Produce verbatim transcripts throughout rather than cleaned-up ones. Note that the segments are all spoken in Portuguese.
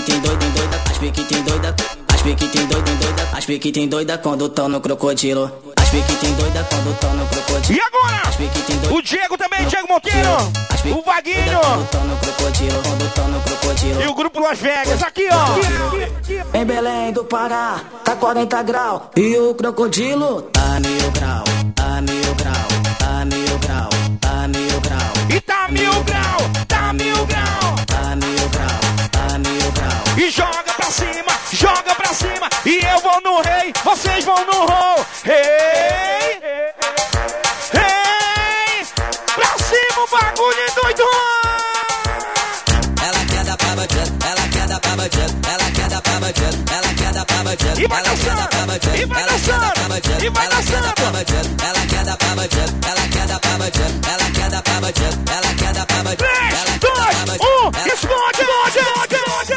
piquitem doida, doida, as piquitem doida, as piquitem doida, doida, as piquitem doida quando tão no crocodilo. As piquitem doida quando tão no crocodilo. E agora? O Diego também, Diego Monteiro. O Vaguinho. Quando tão no crocodilo. E o grupo Las Vegas, aqui ó. Em Belém do Pará, tá quarenta graus. E o crocodilo tá mil grau, tá mil grau, tá mil grau, tá mil grau. E tá mil grau, tá mil grau, tá mil grau, tá mil grau. E joga pra cima, joga pra cima. E eu vou no rei, vocês vão no roll. Rei, rei, pra cima o bagulho é doido. Ela quer dar pra bandido, ela quer dar pra bandido, ela quer dar pra bandido, ela quer dar pra bandido. E vai dançando, e vai dançando, e vai dançando. Ela quer dar pra bandido, ela quer dar pra bandido, ela quer dar pra bandido, ela quer dar pra bandido. três, dois, um, explode, explode, explode.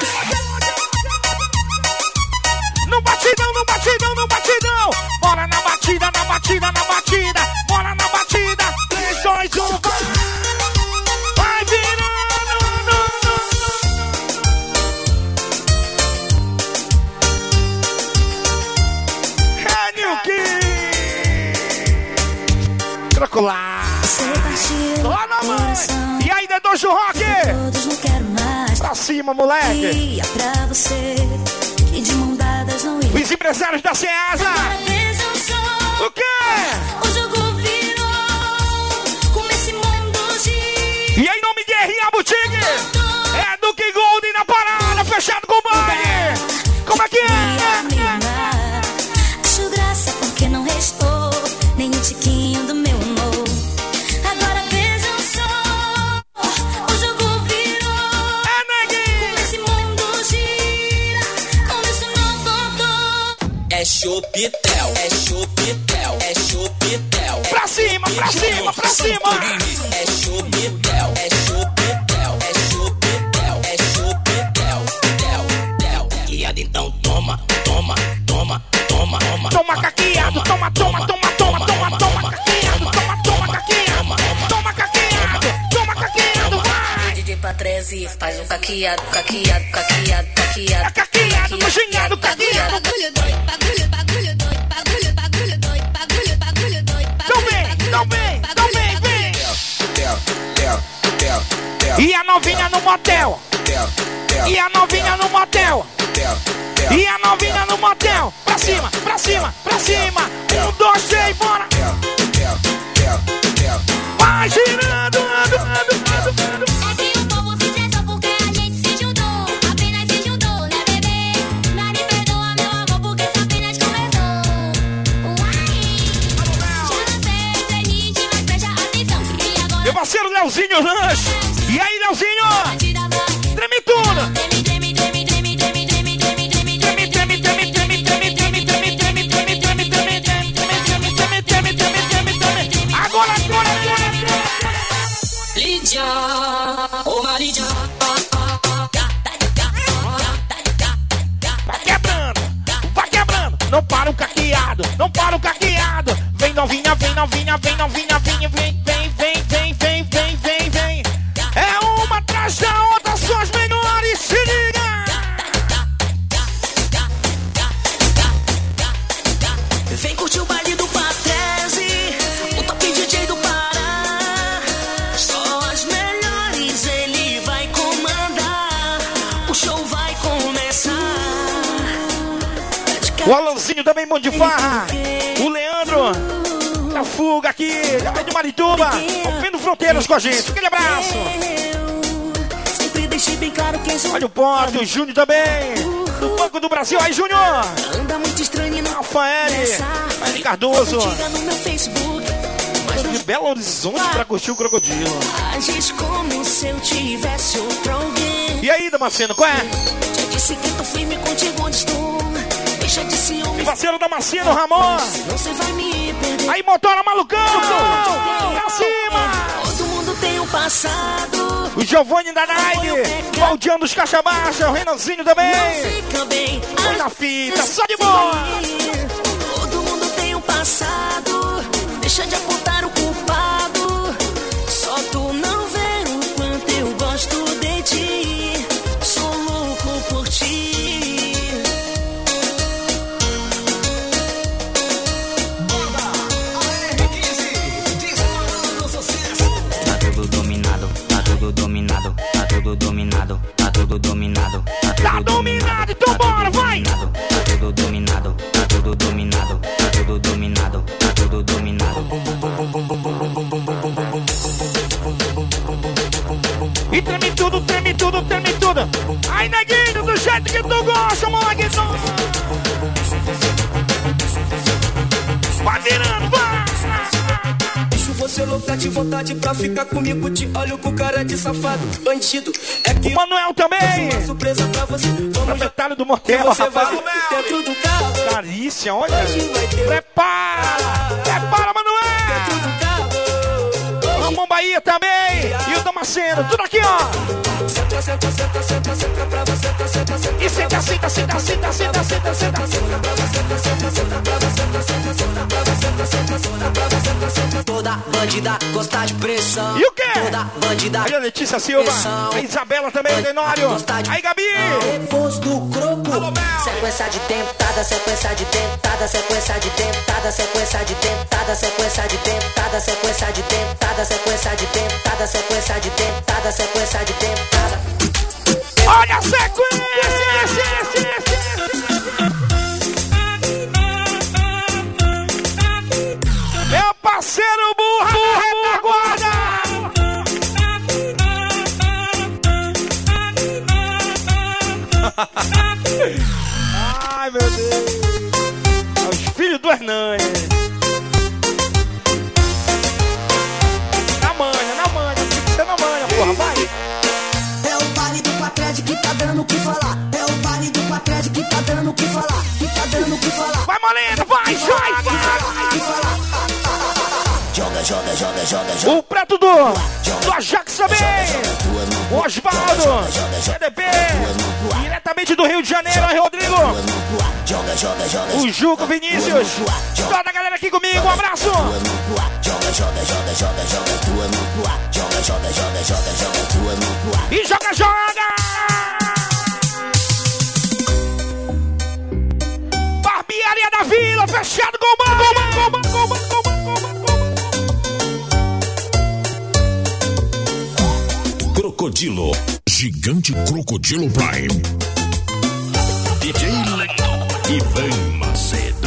No batidão, no batidão, no batidão. Bora na batida, na batida, na batida. Bora na batida. três, dois, um, vai. Vai virando. É New King. Crocolar. Dona mãe. E aí, Dedos do Rock? Pra cima, moleque. Pra você. E de mão dadas não ia. Os empresários da Ceasa. O quê? O jogo virou. Como esse mundo gira. E aí, nome de R A Boutique. É do King Gold na parada, fechado com o baile. Como é que é? Acho graça porque não restou nem um tiquinho do meu amor. Agora vejam só. O jogo virou. É, neguinho. Como esse mundo gira. Como isso não voltou. É Chopitel, é Chopitel, é Chopitel. Pra cima, pra cima, pra cima. É Chopitel, é Chopitel, é Chopitel, é Chopitel, tel, tel. Caqueado, então toma, toma, toma, toma, toma. Toma caqueado, toma, toma, toma, toma, toma, toma caqueado, toma, toma caqueado, toma caqueado, toma caqueado, vai. D J Patrese faz um caqueado, caqueado, caqueado, caqueado. É caqueado, cozinhado, caqueado. Bagulho doido, bagulho, bagulho doido, bagulho, bagulho doido, bagulho, bagulho doido. Tão bem, tão bem, tão bem, vem. E a novinha no motel. E a novinha no motel. E a novinha no motel. Pra cima, pra cima, pra cima. Um, dois, três, bora. Vai girando, ando, ando, ando, ando. É que o povo se estressou porque a gente se juntou. Apenas se juntou, né, bebê? Mas me perdoa, meu amor, porque só apenas começou. Uai! Já não sei, permite, mas presta atenção. E agora... Meu parceiro Leozinho Lanche. E aí, Leozinho? Treme tudo. Treme, treme, treme, treme, treme, treme, treme, treme, treme, Treme, treme, treme, treme, treme, treme, treme, treme, treme, treme, treme, treme, treme, treme, treme, treme. Agora, agora, agora, agora. Lídia, ô Marídia. Vai quebrando, vai quebrando. Não para o caqueado, não para o caqueado. Vem novinha, vem novinha, vem novinha, vem, vem, vem, vem, vem, vem, vem, vem, vem. É uma atrás da outra, são as melhores, se liga. Vem curtir o baile do Patrese, o top D J do Pará. Só as melhores ele vai comandar. O show vai começar. O Alanzinho também, bom de farra. O Leandro, a fuga aqui, também de Marituba. Rompendo fronteiras com a gente. Aquele abraço. Sempre deixei bem claro quem sou. Olha o Porto, o Júnior também. Do Banco do Brasil. Aí, Júnior. Anda muito estranho e não Rafael, Maine Cardoso. Diga no meu Facebook. Mas de Belo Horizonte pra curtir o crocodilo. Ages como se eu tivesse outro alguém. E aí, Damasceno, qual é? Já disse que tô firme contigo onde estou. Deixa de ciúme. E parceiro Damasceno, Ramon. Não você vai me perder. Aí, motora malucão. Pra cima. Todo mundo tem um passado. O Giovanni da Nike. Valdiano dos Caixa Baixa. O Renanzinho também. Fica bem. Põe na fita, só de boa. Todo mundo tem um passado. Deixa de apontar o culpado. Só tu não vê o quanto eu gosto de ti. Sou louco por ti. tá tudo dominado, tá tudo dominado, Tá dominado, então bora, vai! Tá tudo dominado, tá tudo dominado, tá tudo dominado, tá tudo dominado. E treme tudo, treme tudo, treme tudo. Ai, neguinho, do jeito que tu gosta, moleque. Vai virando, vai! Deixo você louca de vontade pra ficar comigo. Te olho com cara de safado, bandido. É que o Manuel também. uma surpresa pra você. Vamos Proprietário do motel, você rapaz. vai dentro do carro. Carícia, olha. Prepara! Prepara, Manuel! Dentro do carro. Ramon Bahia também. E o Damasceno, tudo aqui, ó. Senta, senta, senta, senta, senta pra você. Senta, senta, senta. E senta, senta, senta, senta, senta, senta, senta. Toda bandida gosta de pressão. E o quê? Toda bandida. Aí a Letícia Silva, a Isabela também, o Tenório. Aí, Gabi. Depois do croco. Sequência de dentada, sequência de dentada, sequência de dentada, sequência de dentada, sequência de dentada, sequência de dentada, sequência de dentada, sequência de dentada, sequência de dentada. Olha a sequência! Meu parceiro burra, burra, retaguarda! Ai, meu Deus! Os filhos do Hernani. Na manha, na manha, tem que ser na manha, porra, vai! É o baile do Patrese que tá dando o que falar. É o baile do Patrese que tá dando o que falar. Que tá dando o que falar. Vai, Molina, vai, vai, vai! Joga, joga, joga, joga, joga. O Preto do, do Ajax também! O Osvaldo, C D P, diretamente do Rio de Janeiro, aí, Rodrigo! Joga, joga, joga. O Juco Vinícius, toda a galera aqui comigo, um abraço! Joga, joga, joga, joga, joga. Tua no pua. Joga, joga, joga, joga, joga. Tua no pua. E joga, joga! Barbearia da Vila, fechado com o mano, com o mano, com o mano, com o mano, com o mano. Crocodilo, Gigante Crocodilo Prime. D J Ivan Macedo.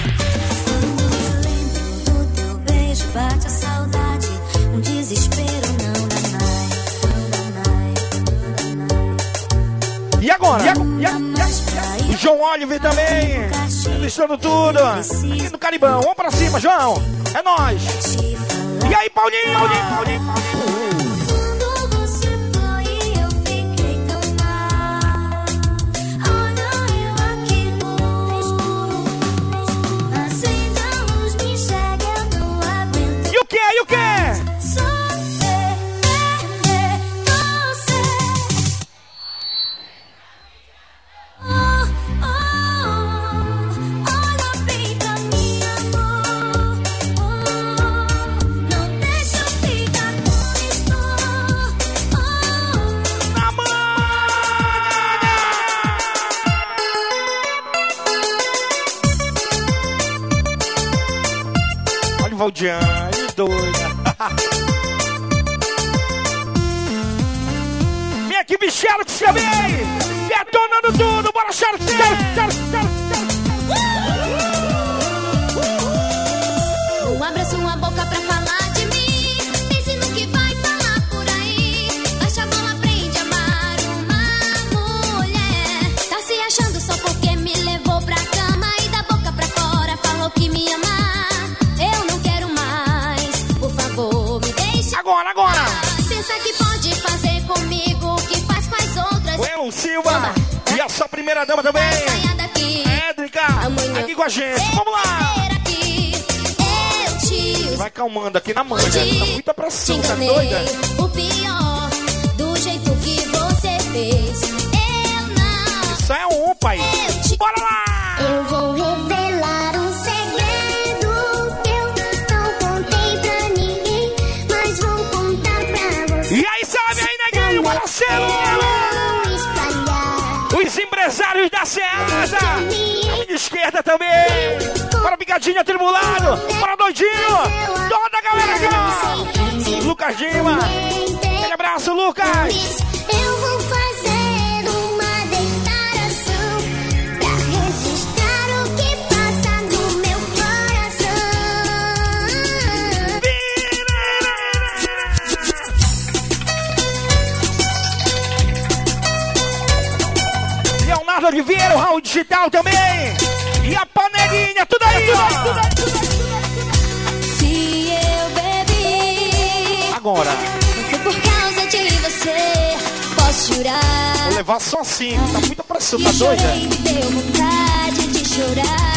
Lembro do teu beijo, bate a saudade, um desespero, não dá mais, não dá mais, não dá mais. E agora? E agora? E Não dá agora? mais pra ir. O João Oliver também, registrando tudo, aqui no Caribão. Vamos pra cima, João, é nóis. E aí, Paulinho, Paulinho, Paulinho, Paulinho. Quando você foi, eu fiquei tão mal. Olha eu aqui no acenda a luz, me enxerga, eu não aguento. E o que? E o que? Só ver, ver você. Oh, oh, olha bem pra mim, amor. Oh, não deixa eu ficar como estou. Oh, Na manha! Olha o Valdian, ele doido. Vem aqui, Michelo, que se vem! Detonando tudo, bora, Charles! um abraço, uma boca pra falar de mim. Pense no que vai falar por aí. Baixa a bola, aprende a amar uma mulher. Tá se achando só porque me levou pra cama e da boca pra fora falou que me ama. Eu não quero mais, por favor, me deixe. Agora, agora! Pensa que pode fazer comigo o que faz com as outras. O Elon Silva e a sua primeira dama também, Saia daqui. Édrica, aqui com a gente. Vamos lá! Aqui, eu te Vai calmando aqui na manha, tá muita Te pressão, tá enganei, doida? o pior, do jeito que você fez. Eu não, Isso é um, pai! eu te... Bora lá! Eu vou revelar um segredo que eu não contei pra ninguém, mas vou contar pra você. E aí, sabe aí, neguinho, Marcelo! Não espalhar. Os empresários da Ceasa! A minha esquerda também! Para Picadinha Tribulado! Para Doidinho! Toda a galera aqui, ó! Lucas Dima! Aquele abraço, Lucas! Carlos Oliveira, o Raul Digital também. E a panelinha, tudo aí, ó. Se eu bebi, Agora, não foi por causa de você. Posso jurar. vou levar só assim. Tá muita pressão, E tá eu doida? chorei, me deu vontade de chorar.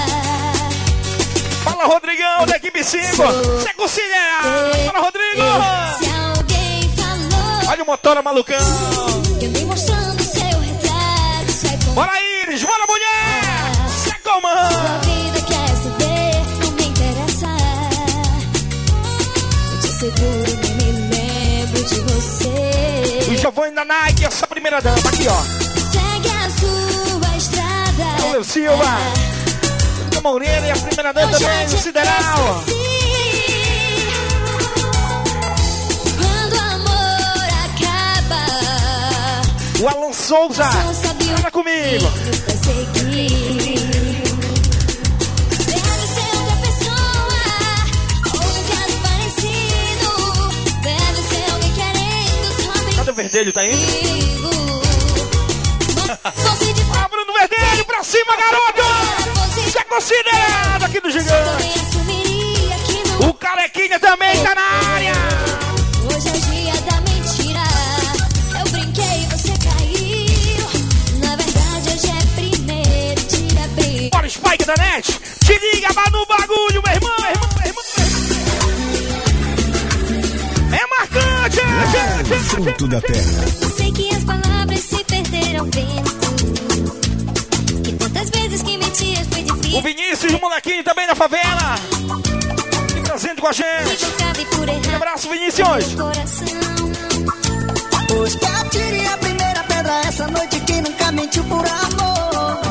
Fala, Rodrigão, da equipe cinco. Você considera? Fala, Rodrigo. Se alguém falou Olha o motora malucão. que eu dei mostrando seu retrato, sai com Bora, Iris, bora, mulher. Você comanda. sua vida, quer saber? Não me interessa. Eu te seguro, nem me lembro de você. O Giovanni da Nike, essa primeira dama, aqui, ó. Segue a sua estrada. É o Leo Silva. A Moreira e a primeira dama também, no Sideral. Quando o amor acaba, O Alan Souza. só sabe o Fala comigo. caminho pra seguir. Deve ser outra pessoa, ou um caso parecido. Deve ser alguém querendo só Cadê o Verdelho, tá aí? comigo. Fosse de Ah, Bruno Verdelho, pra cima, garoto! Você é considerado aqui do Gigante. também assumiria que não. O Carequinha também tá na área. Hoje é o dia da mentira. Eu brinquei, você caiu. Na verdade, hoje é primeiro de abril. Bora, Spike da Net. Te liga, vai no bagulho, meu irmão, meu irmão, meu irmão. É marcante! Fruto da terra. Eu sei que as palavras se perderam ao vento. E tantas vezes que mentias foi O difícil. Vinícius, o molequinho também da favela. E presente com a gente. Acabei por Um errar abraço, Vinícius. meu coração. Pois que atire a primeira pedra essa noite que nunca mentiu por amor.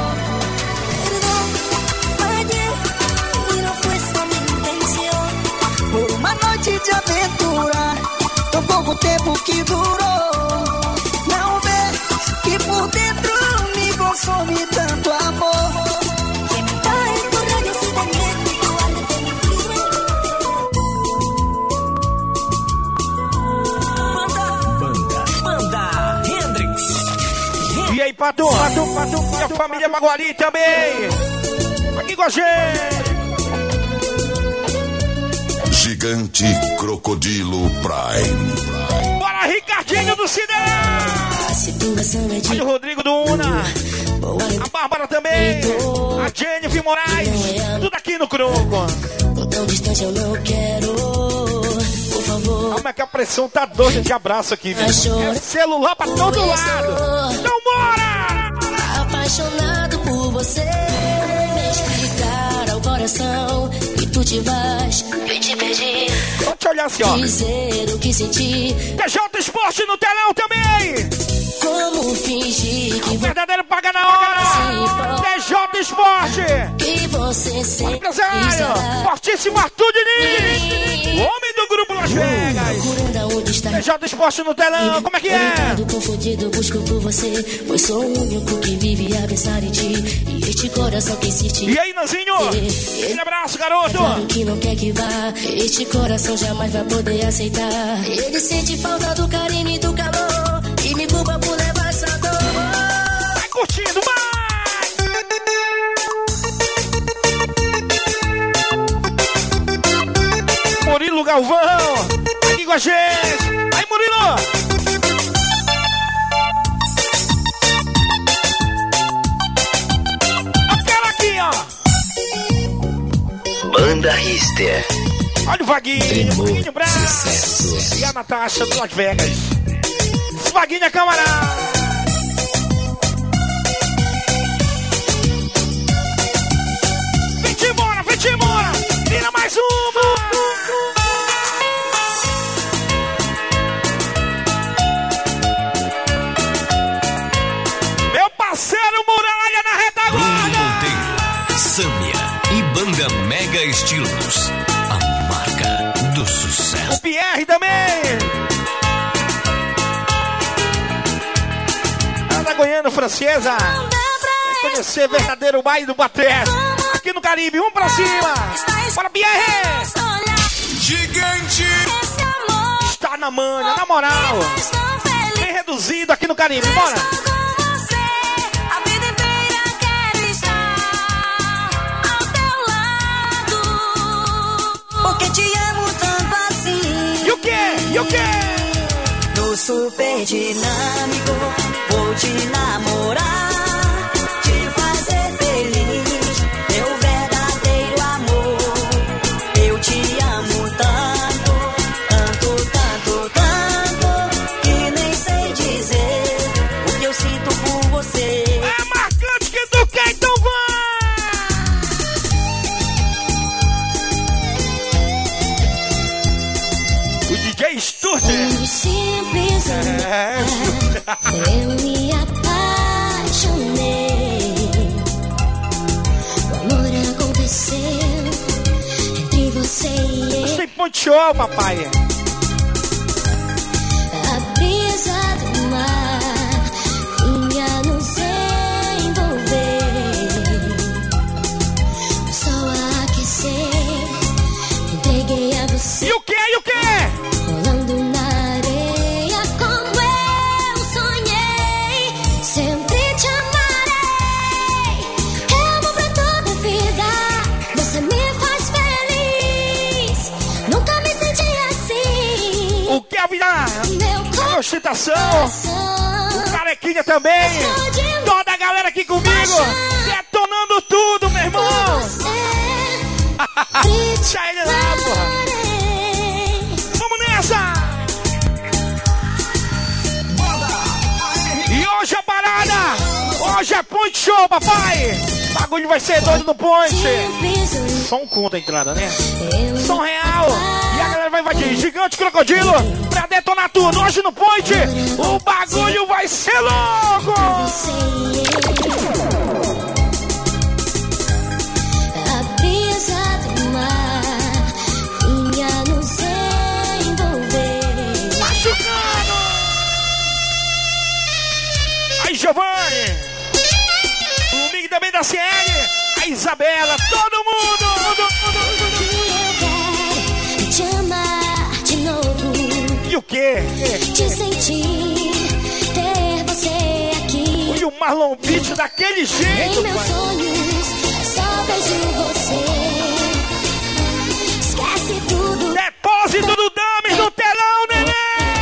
E não foi só minha intenção. Por uma noite de aventura, tão pouco tempo que durou. Não vê que por dentro me consome tanto amor. Que me dói por radio se dentro do alto de mi Banda. Banda Hendrix. E aí, Patu? Patu, Patu, e a família Maguari também. Aqui com a gente. Gigante Crocodilo Prime. Bora, Ricardinho do Ciderão. A situação é de Olha o Rodrigo do Una. boa. A Bárbara também. A Jennifer Moraes. Tudo aqui no Croco. Tô tão distante, eu não quero. Por favor. Como é que a pressão tá doida de abraço aqui, velho? É celular pra todo lado. Então bora! Apaixonado por você. Me explicar ao coração que tu te vais. Eu te perdi. Vou te olhar assim, ó. Dizer o que senti. T J Esporte no telão também. Como fingir que O verdadeiro paga na hora. T J Esporte. que você sempre Empresário. estará. Fortíssimo Arthur Diniz. O homem do grupo Las Vegas. Procurando onde está. T J Esporte no telão. Como é que é? Orientado, confundido, busco por você. Pois sou o único que vive a pensar em ti. E este coração que insiste. E aí, Nanzinho? Um abraço, garoto. Claro que não quer que vá. Este coração jamais vai poder aceitar. Ele sente falta do carinho e do calor. E me culpa por levar essa dor. Vai curtindo, vai! Murilo Galvão, aqui com a gente. Aí, Murilo! Aquela aqui, ó. Banda Rister. Olha o Vaguinho, Primor, Vaguinho Brás. sucesso. E a Natasha do Las Vegas. Vaguinho é camarada. Vem-te embora, vem-te embora. Vira mais uma. Meu parceiro Muralha na Bruno retaguarda. Monteiro, Sâmia e Banda Mega Estilos. A marca do O sucesso. Pierre também. Ana Goiano Francesa. Vai conhecer verdadeiro baile do Baté. Aqui no Caribe, um pra cima. Bora, Pierre. Gigante. Está na manha, na moral. Bem reduzido aqui no Caribe, bora. A vida E o quê? No super dinâmico, vou te namorar, te fazer feliz, meu verdadeiro amor. Eu te amo tanto, tanto, tanto, tanto, que nem sei dizer o que eu sinto por você. É marcante que tu quer, então vai! O D J Sturt. Um simples É. amor, eu me apaixonei. O amor aconteceu entre você e eu. Sem ponte show, papai. A brisa do mar vinha nos envolver. O sol a aquecer, entreguei a você. E o quê? E o quê? Rolando na areia como eu sonhei. Sempre te amarei. Eu vou pra toda a vida. Você me faz feliz. Nunca me senti assim. O que a vida? Meu Ostentação. coração. O Carequinha também. Toda a galera aqui comigo. Detonando tudo, meu irmão. Sai de lá, porra. Vamos nessa! E hoje a parada! Hoje é Point Show, papai! O bagulho vai ser doido no Point! Só um conto a entrada, né? Som real! E a galera vai invadir Gigante Crocodilo pra detonar tudo! Hoje no Point, o bagulho vai ser louco! A brisa do mar vinha nos envolver. Machucando! Aí, Giovanni! O Mig também da C L! A Isabela! Todo mundo! Todo mundo! Eu quero te amar de novo. E o quê? Te sentir, ter você aqui. E o Marlon Beach daquele Em jeito, meus pai! sonhos, só vejo você. Esquece tudo, Depósito do Dames no telão, neném!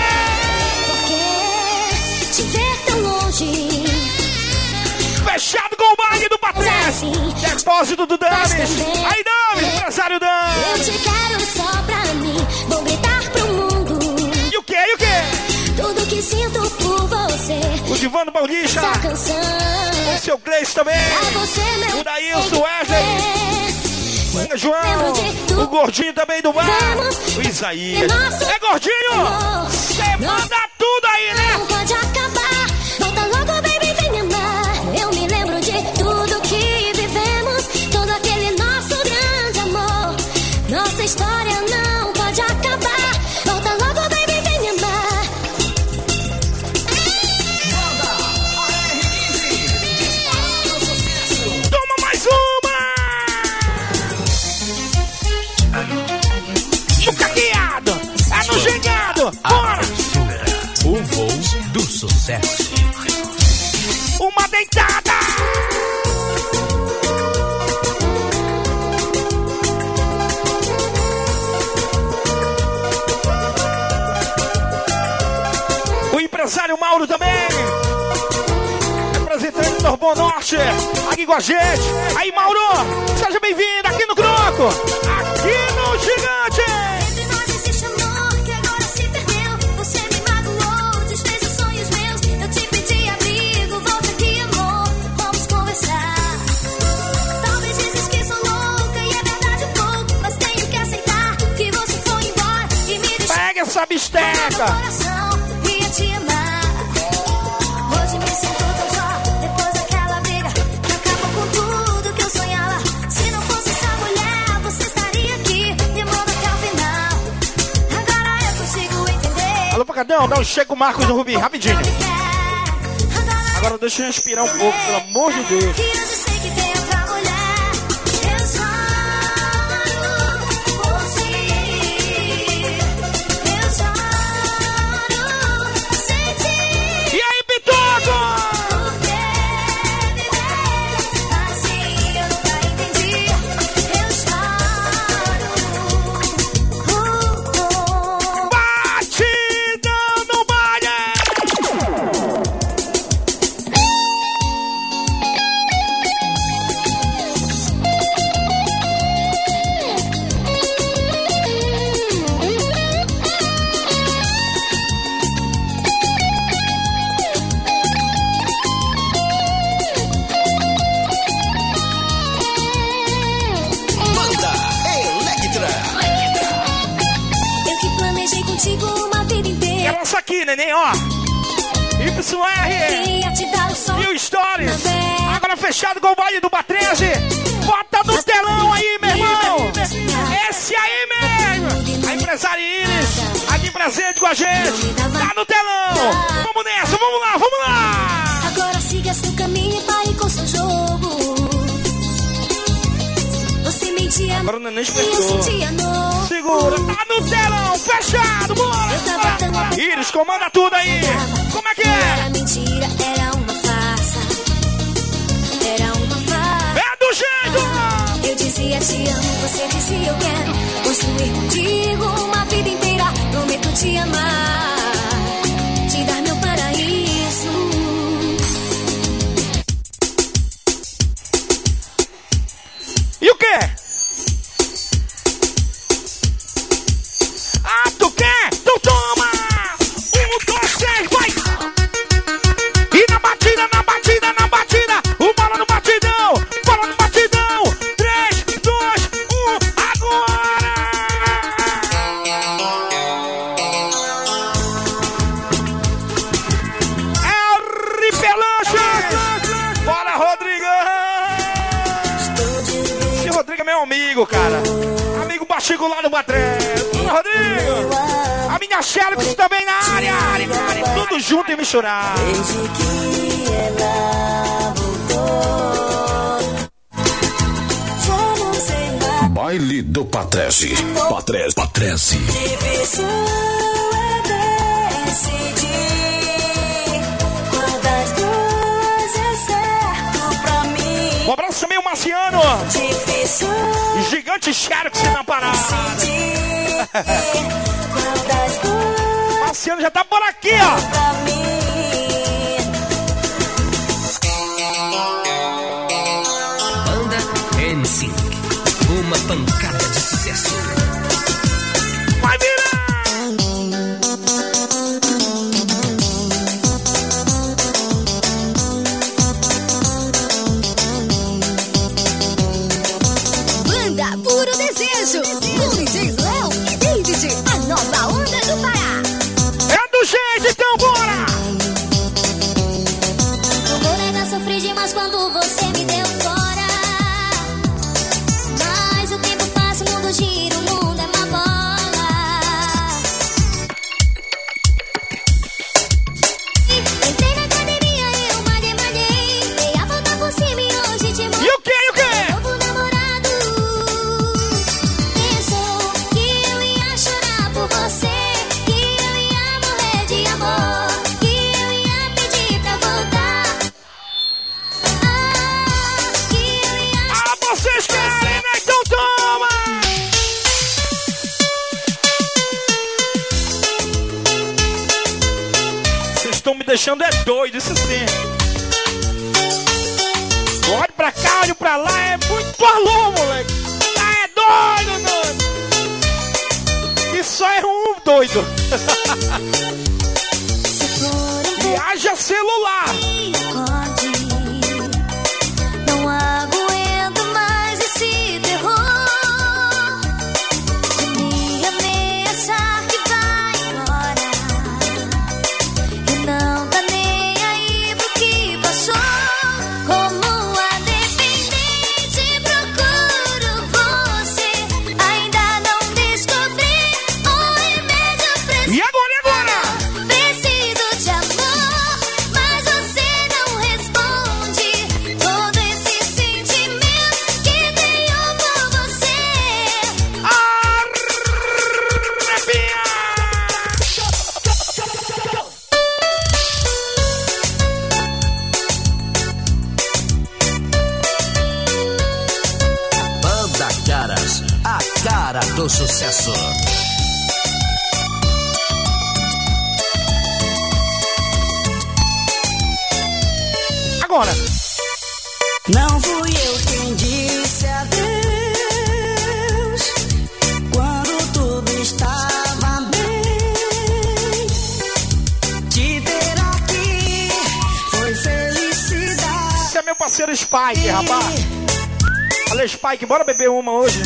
porque te ver tão longe. Fechado com o baile do Patrício! Depósito do Dames! Aí, Dames! Empresário Eu Dames! te quero só pra mim. Vou gritar pro mundo E o quê? E o quê? tudo que sinto por você. O Divano Paulista! Essa canção O seu Gleice também! pra você, meu O Daílson, o Wesley! Manga João! O gordinho também do bar! O Isaías! É gordinho! Você manda tudo aí, né? não pode acabar. Volta logo, baby, vem me amar. Eu me lembro de tudo que vivemos, todo aquele nosso grande amor. Nossa história não pode acabar. Volta logo, baby, vem me amar. Toma mais uma! No caqueado! É no gingado! Bora! O voo do sucesso. Uma deitada! O empresário Mauro também! Representante do Norbon Norte, aqui com a gente. Aí, Mauro, seja bem-vindo aqui no Croco, aqui no Gigante. Entre nós existe amor que agora se perdeu. Você me magoou, desfez os sonhos meus. Eu te pedi abrigo, volta aqui, amor. Vamos conversar. Talvez dizes que sou louca e é verdade um pouco, mas tenho que aceitar que você foi embora e me deixou. Pega essa No bisteca. coração, ia te amar. Hoje me sinto tão só, depois daquela briga que acabou com tudo que eu sonhava. Se não fosse essa mulher, você estaria aqui, me amando até o final. Agora eu consigo entender. Alô, Pacadão, dá um chega o Marcos do Rubi, rapidinho. Não me quer. Agora Agora deixa eu respirar um pouco, pelo amor de Deus. que hoje sei que tem outra mulher. Eu choro por ti. Eu choro sem ti. E aí, Pitoco? Porque viver assim eu nunca entendi. Eu choro. Uh, uh. Bate! aqui, neném, ó. Y R Queria te dar o sol. e o Stories. Agora fechado com o baile do Batreze. Bota no telão aí, meu irmão. Esse aí mesmo. A empresária Iris, aqui presente com a gente. Tá no telão. Vamos nessa, vamos lá, vamos lá. Agora siga seu caminho e pare com seu jogo. Você mentia, Agora o neném e eu despertou. sentia novo. Segura, tá no telão, fechado, bora. Iris, comanda tudo aí. Como é que Era é? mentira, era uma farsa. Era uma farsa. É do jeito. Eu dizia te amo, você dizia eu quero construir contigo uma vida inteira. Prometo te amar, te dar meu paraíso. E o quê? Ah, tu quer? Então toma! Um, dois, três, vai! E na batida, na batida, na batida! O bola no batidão! Bola no batidão! Três, dois, um, agora! É Ripelancha! Bora, Rodrigão! Esse Rodrigo é meu amigo, cara. Amigo baixinho lá do Batreze. Rodrigo! A minha Xerox também na área, área, área. Tudo junto e misturado. Desde que ela voltou, já não sei mais. Baile do Patrese. Patrese. Patrese. Difícil é decidir qual das duas é certo pra mim. Um abraço também, o Marciano. Difícil Gigante Xerox na parada. decidir qual das duas Marciano já tá por aqui, ó. pra mim. Banda N cinco. Uma pancada de sucesso. Vai virar! Banda Puro Desejo, com D Js Léo e David, a nova onda do Pará. É do jeito, então bora! Não vou negar, sofri demais quando você me deu fora. Mas o tempo passa, o mundo gira, o mundo é uma bola. Entrei na academia e eu malhei, malhei. Dei a volta por cima e hoje te E mostro. o que, e o que? Novo namorado pensou que eu ia chorar por você, que eu ia morrer de amor, que eu ia pedir pra voltar. Ah, que eu ia Ah, vocês querem, né? Então toma! Vocês estão me deixando é doido, isso sim. Olha pra cá, olha pra lá, é muito alô, moleque. Ah, é doido, doido. E só é um doido. se for E haja celular. acorde. Não aguento mais esse terror de me ameaçar que vai embora e não tá nem aí pro que passou. Como a dependente procuro você, ainda não descobri o remédio pra E agora, e agora? preciso de amor, mas você não responde todo esse sentimento que tenho por você. Arrepia! Banda Caras. A cara do sucesso. Agora. Não fui eu quem disse adeus quando tudo estava bem. Te ter aqui foi felicidade. Esse é meu parceiro Spike, rapaz. Falei, Spike, bora beber uma hoje?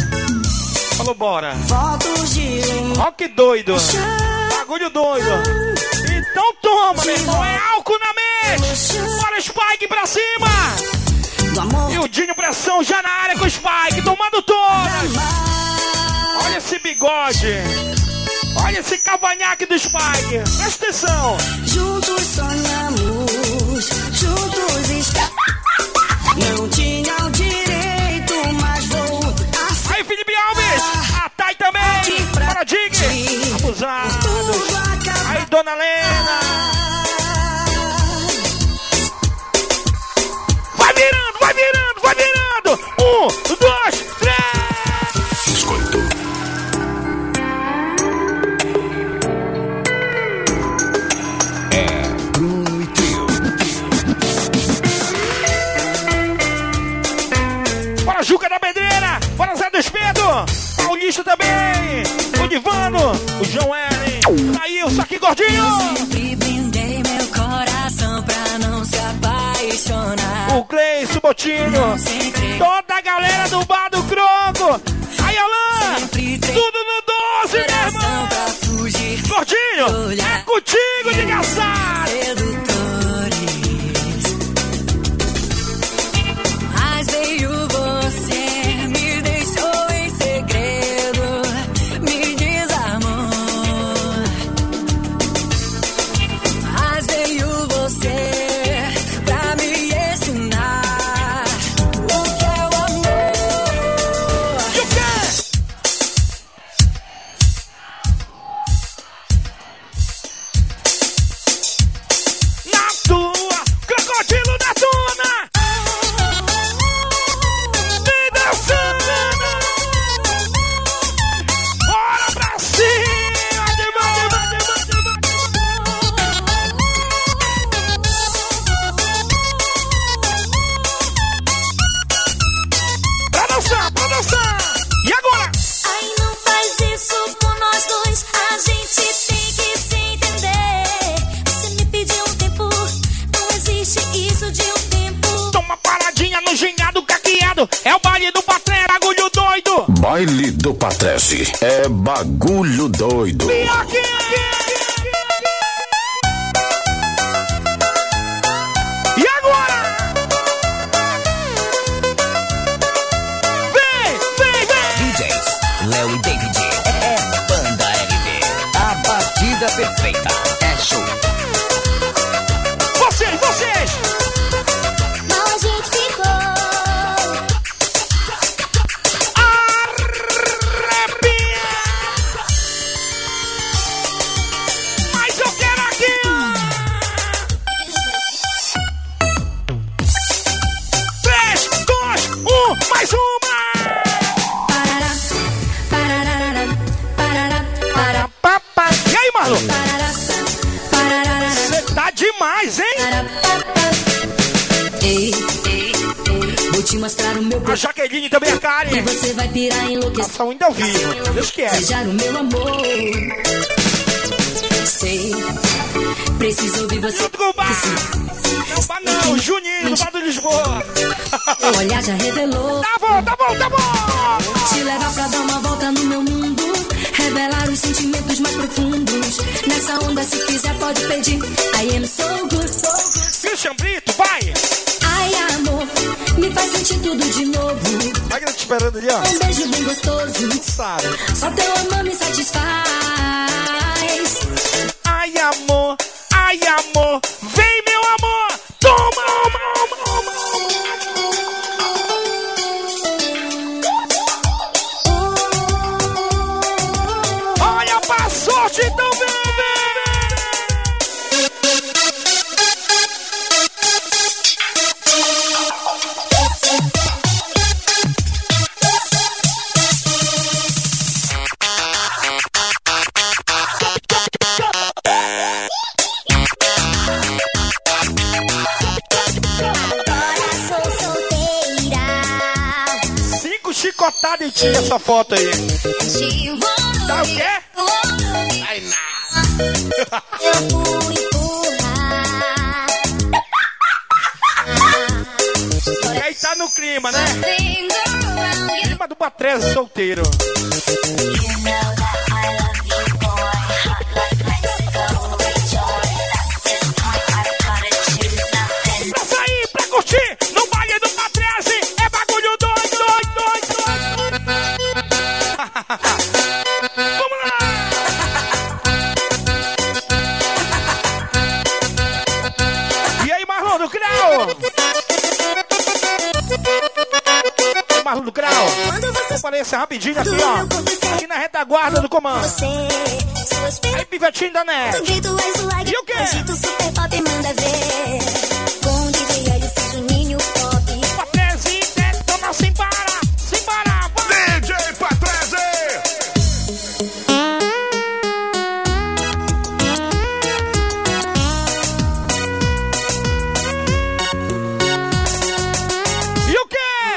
Falou, bora. Fotos de um Rock doido. Bagulho doido. Então toma, meu irmão, é álcool na mente. Bora, Spike, pra cima. E o Dinho Pressão já na área com o Spike, tomando todas. Olha esse bigode. Olha esse cavanhaque do Spike. Presta atenção. Juntos sonhamos, juntos estamos. Não tinha o direito, mas vou aceitar. Aí, Felipe Alves. A Thay também. Para Dig. Abusados. Aí, Dona Lena. Vai virando, vai virando, vai virando. Um, dois, três. Escoltou. É Bruno e Trio. Bora, Juca da Pedreira. Bora, Zé do Espedo. Paulista também. O Divano. O João Ellen. Aí, o Saque Gordinho. Sempre brindei meu coração pra não se apaixonar. O Clay Subotinho. Toda a galera do Bar do Croco. Aí, Alan. Tudo no doze, meu irmão. Pra fugir, Gordinho, é contigo, de engraçado. sedutores. Mas veio você, me deixou em segredo, me desarmou. Mas veio você pra me ensinar o que é o amor. E o quê? Na tua, crocodilo da tuna. Me dançando. Bora pra cima. Demais, demais, demais, demais. Pra dançar, pra dançar. E agora? Ai, não faz isso por nós dois, a gente tem que se entender. Você me pediu um tempo, não existe isso de um tempo. Toma paradinha no gingado caqueado. É o baile do patrão, bagulho doido. Baile do Patrese é bagulho doido. E aqui? E agora? Vem, vem, vem. D Js Léo e David. É Banda L B. A batida perfeita. É show. Vocês, vocês. Mal a gente ficou. Arrepia. Mas eu quero aqui. Três, dois, um, mais uma. Parará, parará, parará, parará, Papá. E aí, Marlon? parará, parará, Você tá demais, hein? parará, parará. Ei, ei, ei, vou te mostrar o meu A corpo Jaqueline também, a e Karen. você vai pirar e enlouquecer. Ação ainda ao vivo. Deus quer. Beijar o meu amor. Sei, preciso ouvir você. Junto com o bar. Não, bar não, Juninho, no bar do Lisboa. Meu olhar já revelou. Tá bom, tá bom, tá bom. Te levar pra dar uma volta no meu mundo, revelar os sentimentos mais profundos. Nessa onda, se quiser, pode pedir. I am so good, so good. Christian Brito, vai. Ai, amor, me faz sentir tudo de novo. Vai que tá te esperando ali, ó. Um beijo bem gostoso, Sabe. só teu amor me satisfaz. Ai, amor, ai, amor. Vem, meu amor. Toma, toma, toma. Olha pra sorte, então vem, vem, Cinco chicotadas em ti essa foto aí. Tá o quê? Ai, nada. Eu fui empurrar. E aí tá no clima, né? Clima do Patrese solteiro. Marlon do Crau. Apareça rapidinho aqui, ó. Aqui na retaguarda do comando. Aí, pivetinho da net. E o quê? Patrese, toma sem parar, sem parar, vai. D J Patrese. E o quê?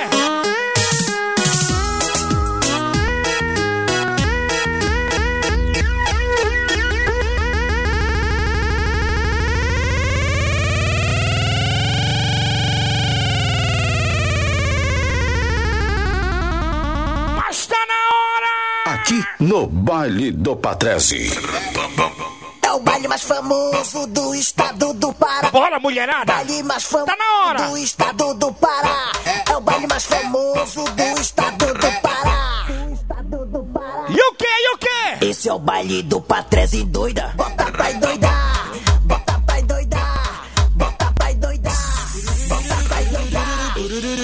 Mas tá na hora! Aqui no baile do Patrese. É o baile mais famoso do estado do Pará. Bora, mulherada! Baile mais famoso Tá na hora! do estado do Pará. É o baile mais famoso do estado do Pará. E o quê? E o quê? Esse é o baile do Patrese doida. Bota pra doidar, bota pra doidar, bota pra doidar, bota pra doidar.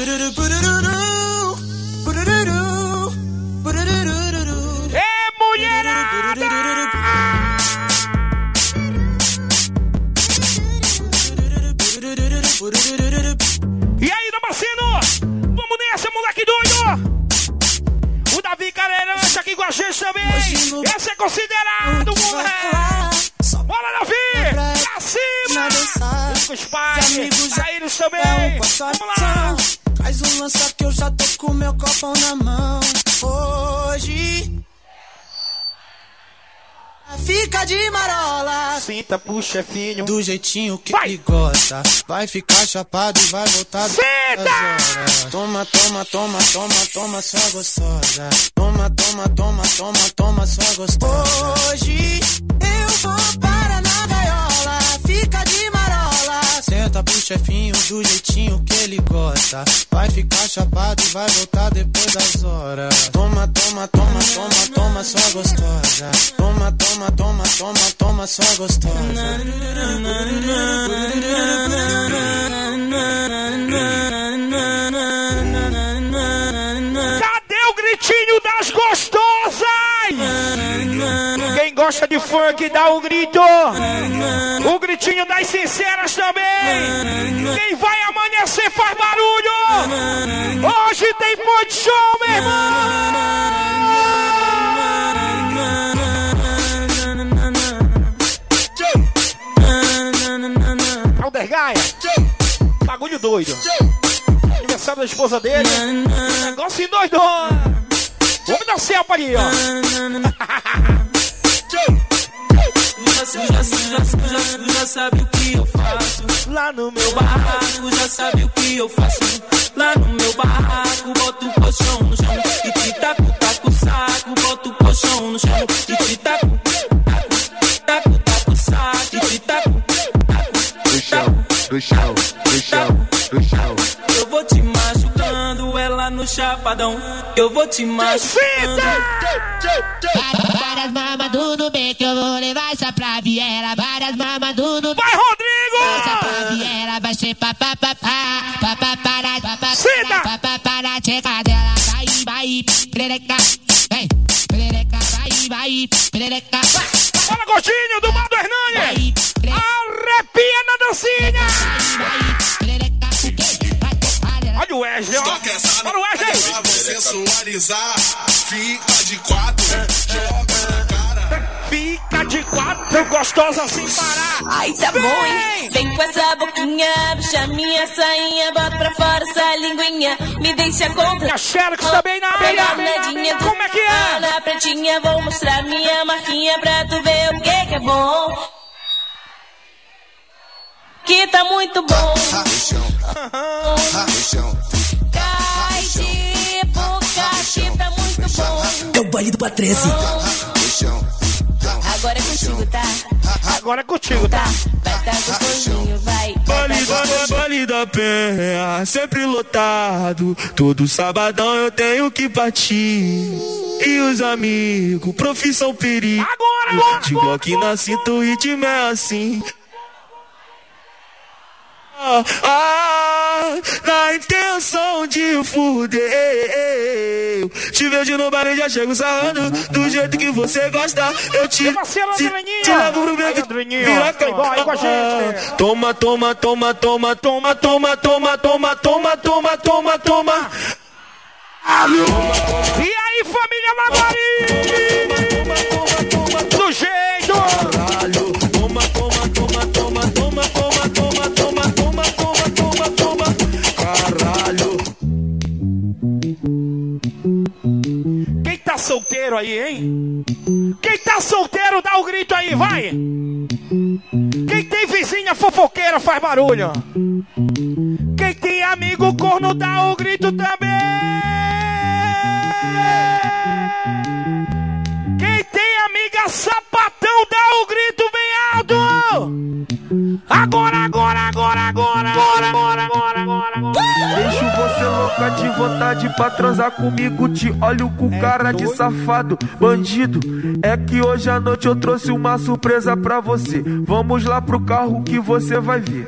É, mulherada! E aí, Damasceno? Vamos nessa, moleque doido! O Davi Careirante aqui com a gente também! Esse é considerado, moleque! Bora, Davi! Pra cima! Com os pais, pra eles também! Vamos lá! Faz um lança que eu já tô com meu copão na mão. Hoje fica de marola. Sinta pro chefinho. Do jeitinho que Vai. ele gosta. Vai ficar chapado e vai voltar Senta! das horas. Toma, toma, toma, toma, toma, sua gostosa. Toma, toma, toma, toma, toma, sua gostosa. Hoje eu vou para na gaiola. Fica de marola. Senta pro chefinho do jeitinho que ele gosta. Vai ficar chapado e vai voltar depois das horas. Toma, toma, toma, toma, toma, sua gostosa. Toma, toma, toma, toma, toma, sua gostosa. Cadê o gritinho das gostosas? Quem gosta de funk dá um grito. O gritinho das sinceras também. Quem vai amanhecer faz barulho. Hoje tem muito show, meu irmão. Alder Gaia, bagulho doido. Aniversário da esposa dele. Negócio doido. Vamos dar selpa ali, ó. Já, já, já, já, já sabe o que eu faço. Lá no meu Barraco, já sabe o que eu faço. Lá no meu barraco, boto o colchão no chão. E te taco, taco o saco, boto o colchão no chão. E te taco, taco, taco, taco o saco. E te taco, taco, Do chão, do chão, do chão, do chão. eu vou te machucando, ela no chapadão. Eu vou te machucando. Várias mamas do bem que eu vou levar essa pra viela. Várias mamas do Vai, essa pra Rodrigo! viela. Vai ser papapá, papapá, papapá, Senta! papapá, tcheca dela. Vai, vai, perereca, vem, perereca, vai, vai, perereca. Fala, Gordinho do Mar do Hernani! Arrepia na dancinha! Olha o Wesley, ó! Olha o Wesley! Pra você sensualizar, fica de quatro, joga na cara. Fica de quatro, gostosa sem parar! Ai, tá bom, hein? Vem com essa boquinha, puxa minha sainha, bota pra fora essa linguinha, me deixa comprar. E a Xerox também na área! Como é que é? Na pretinha, vou mostrar minha marquinha pra tu ver o que que é bom. Que tá muito bom. Cai de boca, que tá muito bom. É o baile do Patrese. Agora é contigo, tá? Agora é contigo, tá? Vai tá gostosinho, vai. Baile da, baile da Penha, sempre lotado. Todo sabadão eu tenho que partir. E os amigos, profissão perigo. Agora, agora! De Glock na cinta, o ritmo é assim. Ah, ah, na intenção de fuder. Te vejo no bar e já chego sarrando do jeito que você gosta. Eu te, te, te levo pro meu vira cama. Toma, toma, toma, toma, toma, toma, toma, toma, toma, toma, toma, toma. Alô. E aí, família Maguari? Do jeito. Caralho. Toma, toma, toma, toma, toma, toma, toma, toma, toma, toma, toma, toma. Caralho. Quem tá solteiro aí, hein? Quem tá solteiro, dá o grito aí, vai! Quem tem vizinha fofoqueira, faz barulho! Quem tem amigo corno, dá o grito também! Quem tem amiga sapatão, dá o grito bem alto! Agora, agora, agora, agora, agora, agora, agora, agora, agora! Deixo você louca de vontade pra transar comigo. Te olho com cara de safado, bandido. É que hoje à noite eu trouxe uma surpresa pra você. Vamos lá pro carro que você vai ver.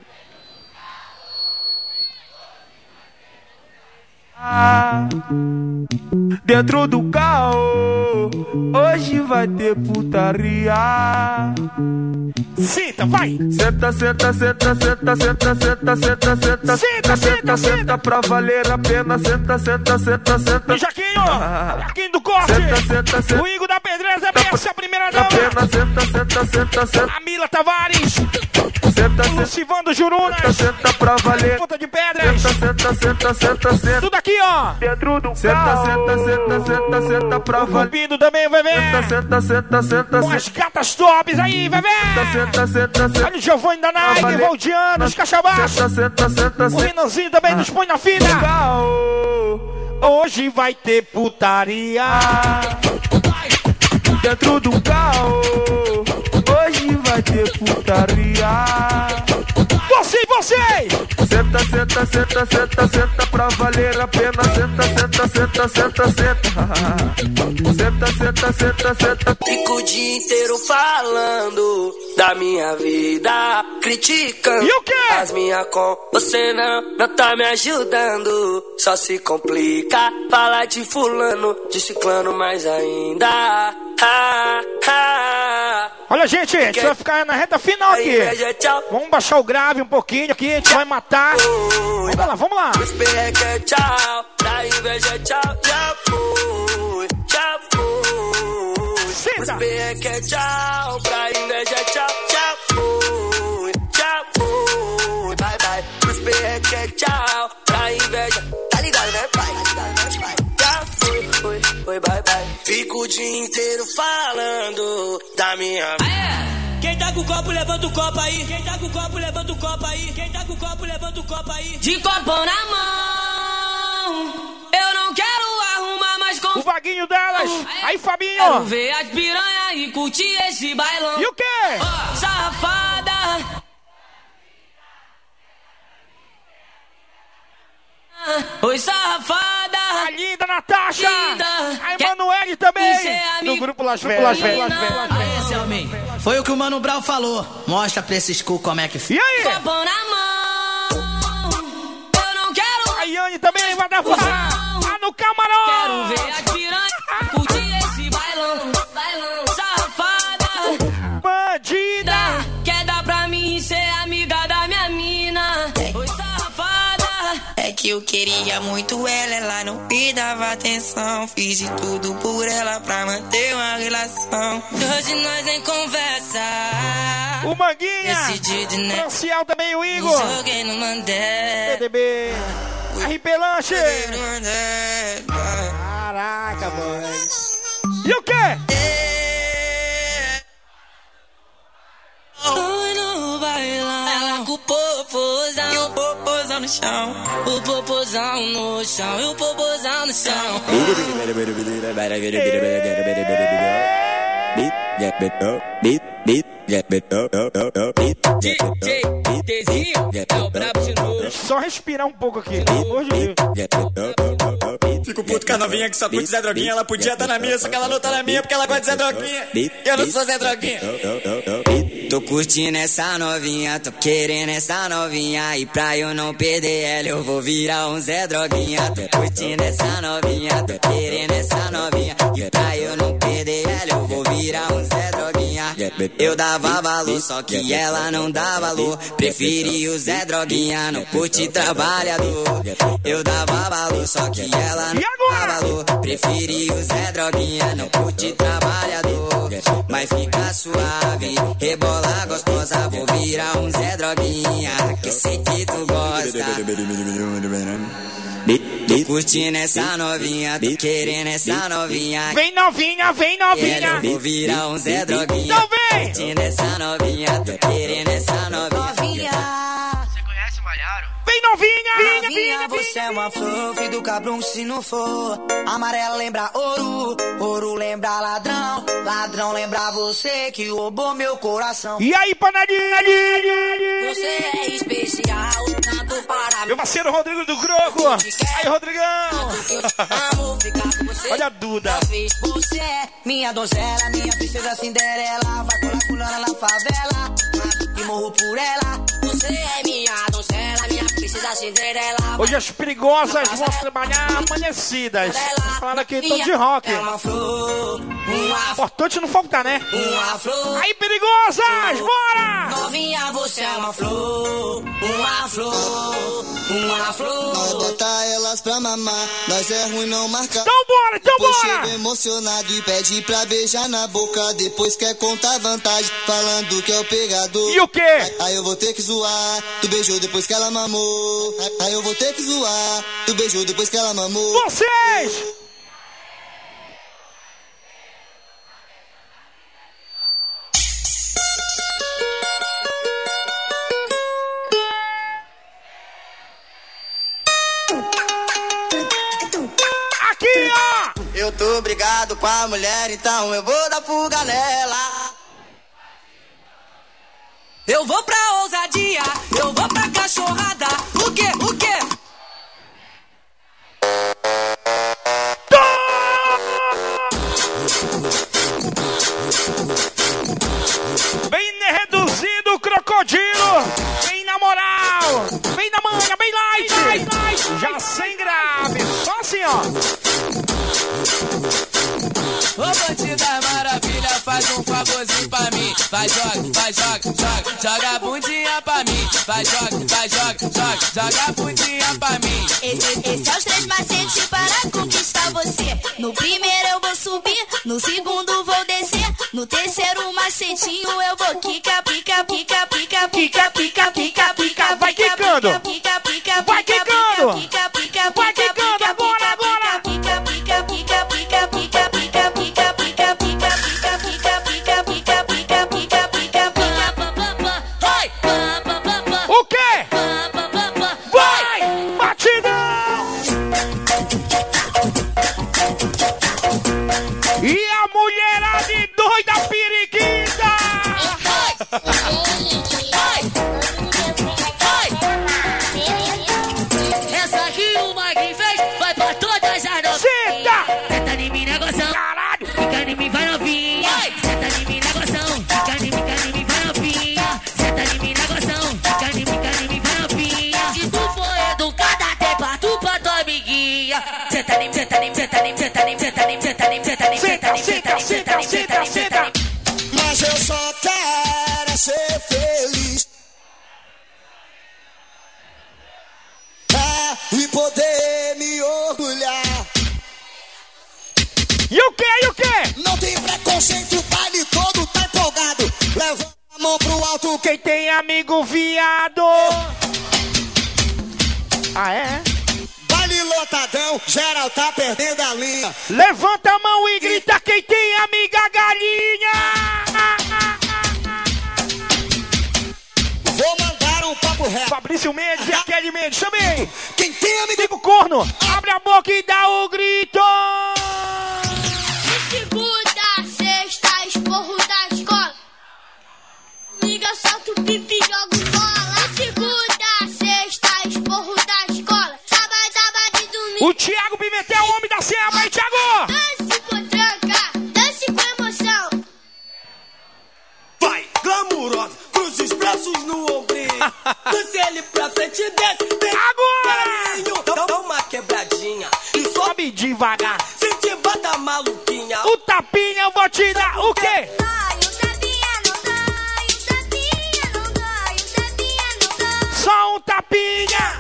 Ah, dentro do carro hoje vai ter putaria. Senta, vai! Senta, senta, senta, senta, senta, senta, senta, senta, senta, senta, senta, pra valer a pena. Senta, senta, senta, senta. E Jaquinho, Jaquinho do corte. Senta, senta, senta. O Igor da Pedreza, essa é a primeira dama. Senta, senta, senta, senta. A Mila Tavares. Senta, o Lucivando Jurunas. Senta, senta, pra valer. Ponta de Pedras. Senta, senta, senta, senta, senta. Tudo aqui, ó. Dentro do senta, carro. Senta, senta, senta, senta, pra valer. O Cupido também, vai ver. Senta, senta, senta, senta. Com as gatas tops aí, vai ver. Senta, senta, senta. Olha o Giovanni da Nike, Valdiano, os Cachabás. Senta, senta, senta. O Renanzinho também nos põe na fila. Hoje vai ter putaria. Dentro do carro hoje vai ter putaria. Você e você! Senta, senta, senta, senta, senta, pra valer a pena. Senta, senta, senta, senta, senta. Senta, senta, senta, senta. Fico o dia inteiro falando da minha vida, criticando e o quê? As minhas com você não, não tá me ajudando. Só se complica falar de fulano, de ciclano mais ainda. Ha, ha. Olha, gente, a gente vai ficar na reta final aqui. Vamos baixar o grave um pouquinho aqui, a gente vai matar. Vamos lá, vamos lá. Tchau, da inveja, tchau, já fui, já fui. Senta. Tchau, pra inveja, tchau, já fui, já fui. Bye, bye. Tchau, pra inveja, tá ligado, né, pai? Já fui, fui, fui, bye, bye. Fico o dia inteiro falando da minha vida. Quem tá com o copo, levanta o copo aí. Quem tá com o copo, levanta o copo aí. Quem tá com o copo, levanta o copo aí. De copão na mão, eu não quero arrumar mais com o vaguinho delas. Aí, Fabinho. Quero ver as piranha e curtir esse bailão. E o quê? Oh, safada. Oi, safada. A linda Natasha. Linda. A Emanuele também. Do grupo Las Vegas. Esse homem. Foi o que o Mano Brown falou. Mostra pra esses cu como é que fica. E aí? Copão na mão, eu não quero. A Yane também vai dar forra. Lá no camarão. Quero ver as piranha curtir esse bailão. Bailão. Safada. Bandida. Quer dar pra mim ser amiga da minha mina. Oi, safada. É que eu queria muito ela, ela não me dava atenção. Fiz de tudo por ela pra manter uma relação. Hoje nós nem conversa. O Manguinha. Decidido, né? Francial também, o Igor. Joguei no Mandé. P D B. R P Lanche. Caraca, mãe. E o quê? No bailão, ela com o popozão e o popozão no chão. O popozão no chão e o popozão no chão. D J Tezinho é o brabo de novo. só respirar um pouco aqui. Pelo amor de Deus. Fico puto com a novinha que só curte Zé Droguinha. Ela podia estar na minha, só que ela não tá na minha porque ela gosta de Zé Droguinha. Eu não sou Zé Droguinha. Tô curtindo essa novinha, tô querendo essa novinha. E pra eu não perder ela, eu vou virar um Zé Droguinha. Tô curtindo essa novinha, tô querendo essa novinha. E pra eu não perder ela, eu vou virar um Zé Droguinha. Eu dava valor, só que ela não dá valor. Preferi o Zé Droguinha, não curte trabalhador. Eu dava valor, só que ela não dá valor. Preferi o Zé Droguinha, não curte trabalhador. Mas fica suave, rebola gostosa. Vou virar um Zé Droguinha, que sei que tu gosta. Tô curtindo essa novinha, tô querendo essa novinha. Vem novinha, vem novinha. Eu vou virar um Zé Droguinha. Então vem! Tô curtindo essa novinha, tô querendo essa novinha. Você conhece o Malharo? Vem novinha, vinha, Novinha, você é uma flor, filho do cabrão se não for. Amarela lembra ouro, ouro lembra ladrão. Ladrão lembra você que roubou meu coração. E aí, panadinha? Você é especial, tanto para meu parceiro Rodrigo do Croco. Aí, Rodrigão. amo ficar com você. Olha a Duda. Você é minha donzela, minha princesa Cinderela. Vai colar pulando na favela e morro por ela. Você é minha donzela, minha princesa Cinderela. Hoje as perigosas vão trabalhar amanhecidas. Falaram aqui todo de rock. Importante não faltar, né? Uma flor. Aí, perigosas, bora! Novinha, você é uma flor. Uma flor. Uma flor. Nós bota elas pra mamar. Nós é ruim não marcar. Então bora, então depois bora! Chega emocionado e pede pra beijar na boca. Depois quer contar vantagem, falando que é o pegador. E o quê? Aí, aí eu vou ter que zoar. Tu beijou depois que ela mamou. Aí, aí eu vou ter que zoar. Tu beijou depois que ela mamou. Vocês! Aqui, ó! Eu tô brigado com a mulher, então eu vou dar fuga nela. Eu vou pra ousadia, eu vou pra cachorrada. O quê? O quê? Bem reduzido, crocodilo. Bem na moral. Bem na manha, bem light. light, light. Já sem grave. Só assim, ó. Ô bandida maravilha, faz um favorzinho pra mim. Vai, joga, vai, joga, joga, joga a bundinha pra mim. Vai, joga, vai, joga, joga, joga a bundinha pra mim. Esse, esse é os três macetes para conquistar você. No primeiro eu vou subir, no segundo vou descer. No terceiro macetinho eu vou quica, pica, pica, pica, pica, pica, pica, pica, vai quicando, pica, pica, vai quicando, pica, pica, vai quicando, agora, agora, pica, pica, pica, pica, pica, pica, pica, pica, pica, pica, pica, pica, pica, pica, pica, pica, pica, vai, o quê? Vai, batidão! E a mulherada de doida periquita! Essa rima que fez vai pra todas as novinhas. Senta! Senta em mim, negocião. Caralho! Fica em mim, vai novinha. Senta em mim, negocião. Fica em mim, fica em mim, vai novinha. Senta em mim, negocião. Fica em mim, fica em mim, vai novinha. Se tu for educada, tem pra tu pra tua amiguinha. Senta em mim, senta em mim, senta em mim, senta em mim, senta em mim, senta em mim, senta em mim, senta em mim, senta em mim, senta em mim, senta em mim, senta em mim. Mas eu só quero ser feliz. É, e poder me orgulhar. E o que? E o que? Não tem preconceito, o baile todo tá empolgado. Levanta a mão pro alto. Quem tem amigo viado? Ah, é? Baile lotadão, geral tá perdendo a linha. Levanta a mão e grita quem tem amiga galinha. Vou mandar um papo reto. Fabrício Mendes e a Kelly Mendes também. Quem tem amigo corno, abre a boca e dá o grito. Segunda, sexta, esporro da escola. Liga, solta o pipi, joga bola. Segunda, sexta, esporro te desce, vem. Agora! Dá, dá uma quebradinha e Sobe devagar. se te bota maluquinha. O tapinha eu vou te dar o quê? Só um tapinha.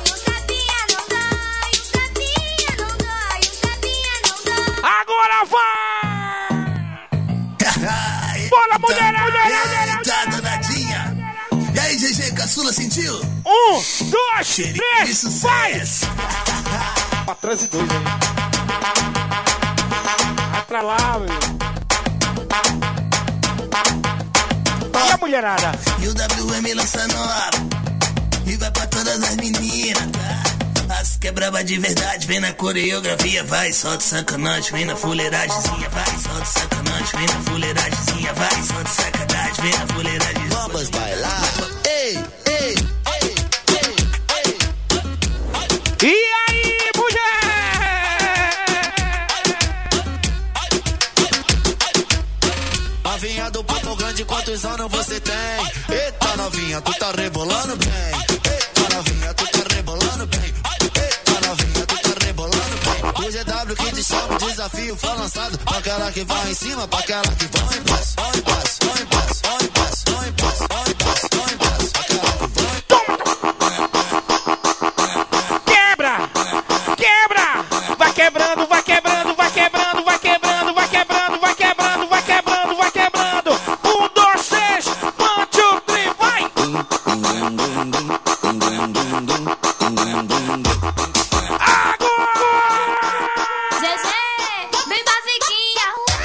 Agora vai. Bora, mulher, mulher, Tá danadinha. E aí, G G, caçula, sentiu? Um, dois, Cheirinho três, de vai. sucesso. Pra trás e dois, hein? Vai pra lá, meu. E a mulherada? E o W M lança nova. E vai pra todas as meninas, tá? As que é braba de verdade, vem na coreografia, vai, solta sacanagem, vem na fuleiragemzinha, vai, solta sacanagem, vem na fuleiragemzinha, vai, solta sacanagem, vem na fuleiragemzinha. Vamos bailar. Ei, ei, ei, ei, ei. E aí, mulher? Novinha do Papo Grande, quantos anos você tem? Eita, novinha, tu tá rebolando bem. Eita, novinha, tu tá rebolando bem. Eita, novinha, tu tá rebolando bem. O G W que te chama, o desafio foi lançado. Pra aquela que vai em cima, pra aquela que vai em passo. Vai em passo, vai em passo, vai em passo, vai em passo, vai em passo, vai em passo. Aquela que vai em passo. Quebra! Quebra! Vai quebrando, vai quebrando, vai quebrando, vai quebrando, vai quebrando, vai quebrando, vai quebrando, vai quebrando. Um, dois, três, one, two, three, vai! Zezé, bem basiquinha.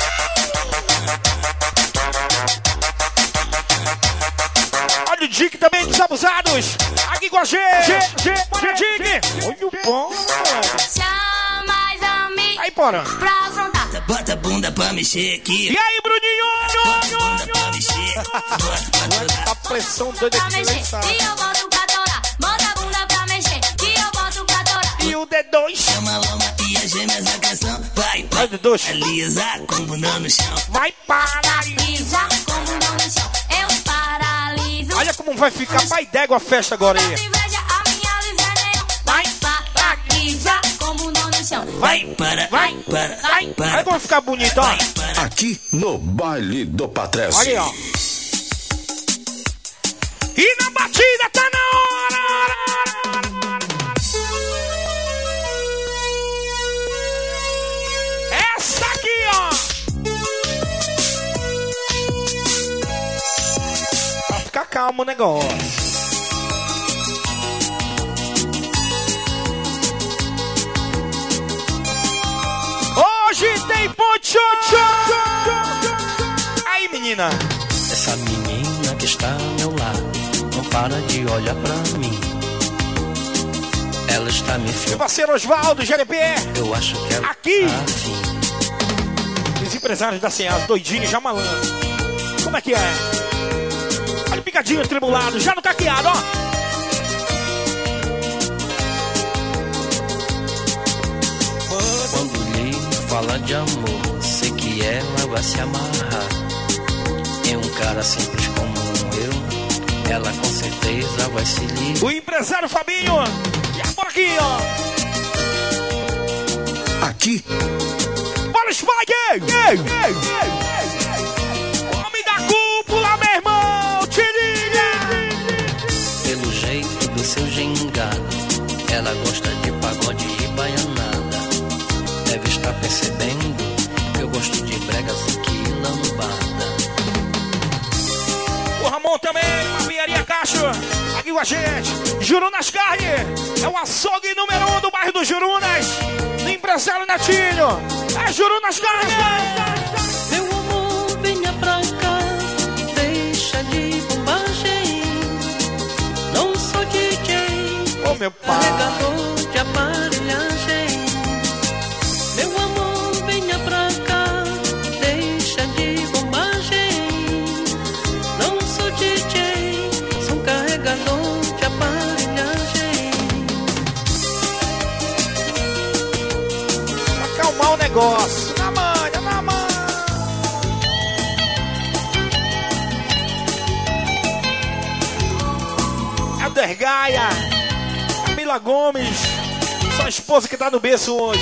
Olha o Dick também dos abusados. Aqui com a gente. Bora, Dick. Olha o bom. Chama as amigas Aí, porra. pra afrontar. Bota a bunda pra mexer aqui. E aí, Bruninho? Bota a bunda pra mexer. Bota pra torar. A pressão doida Pra aqui mexer, lançada. e eu boto pra torar. Bota a bunda pra mexer, que eu boto pra torar. E o D dois. Chama a lama e as gêmeas da canção. Vai, Vai, D dois. Alisa com bunda no chão. Vai para. Paralisa com o bundão no chão. Eu paraliso. Olha como vai ficar pai d'égua a festa agora aí. Inveja, a minha luz é neon. Vai, paralisa com o bundão no chão. Vai, para, vai, para, vai. para. Aí vai ficar bonito, ó. Aqui no Baile do Patrese. Olha aí, ó. E na batida tá na hora. Essa aqui, ó. Pra ficar calmo o negócio. Hoje tem poncho. Aí, menina. Essa menina que está ao meu lado não para de olhar pra mim. Ela está me Meu filmando. parceiro Osvaldo, G D P. Eu acho que ela Aqui. tá assim. Os empresários da Ceasa, doidinhos, já malandro. Como é que é? Olha o picadinho tribulado, já no caqueado, ó. Quando lhe fala de amor, sei que ela vai se amarrar. Em um cara simples como eu, ela com certeza vai se livrar. O empresário Fabinho. E a por aqui, ó. Aqui. Bora, Spike! Ei, ei, ei, ei. Homem da cúpula, meu irmão. Te liga. Pelo jeito do seu gingado, ela gosta de pagode e baianada. Deve estar percebendo que eu gosto de bregas e que lambada. O Ramon também, Barbearia Cacho. Aqui com a gente. Jurunas Carne. É o açougue número um do bairro do Jurunas. Do empresário Netinho. É Jurunas Carne. Meu amor, venha pra cá, deixa de bombagem. Não sou D J, Ô, meu pai. carregador de aparelhagem. Meu amor, venha pra cá, deixa de bombagem. Não sou D J, sou um carregador de aparelhagem. Acalmar o negócio. Na manha, na manha. É o D R Gaia, Camila Gomes, sua esposa que tá no berço hoje.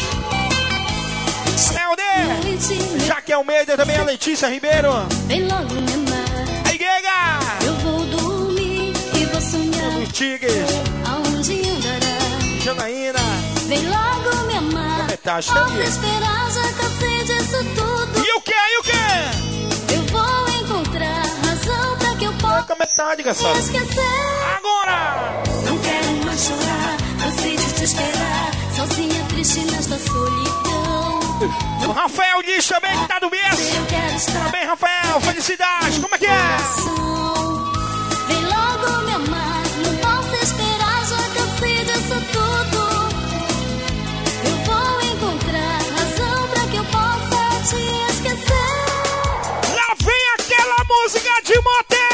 Leonê, Jaque Almeida, também a Letícia Ribeiro. Vem logo me amar. Aí, Gega! Eu vou dormir e vou sonhar. Os Tigres. Aonde andará? Janaína. Vem logo me amar. Metade, Posso esperar, já cansei disso tudo. E o que? E o que? Eu vou encontrar razão pra que eu possa com a metade, Gaçada. esquecer. Agora! Não quero mais chorar, cansei de te esperar. Sozinha, triste nesta solidão. O Rafael diz também que tá do berço. Também, Rafael, felicidade. Como é que é? Vem logo me amar, não posso esperar, já cansei disso tudo. Eu vou encontrar razão pra que eu possa te esquecer. Lá vem aquela música de motel.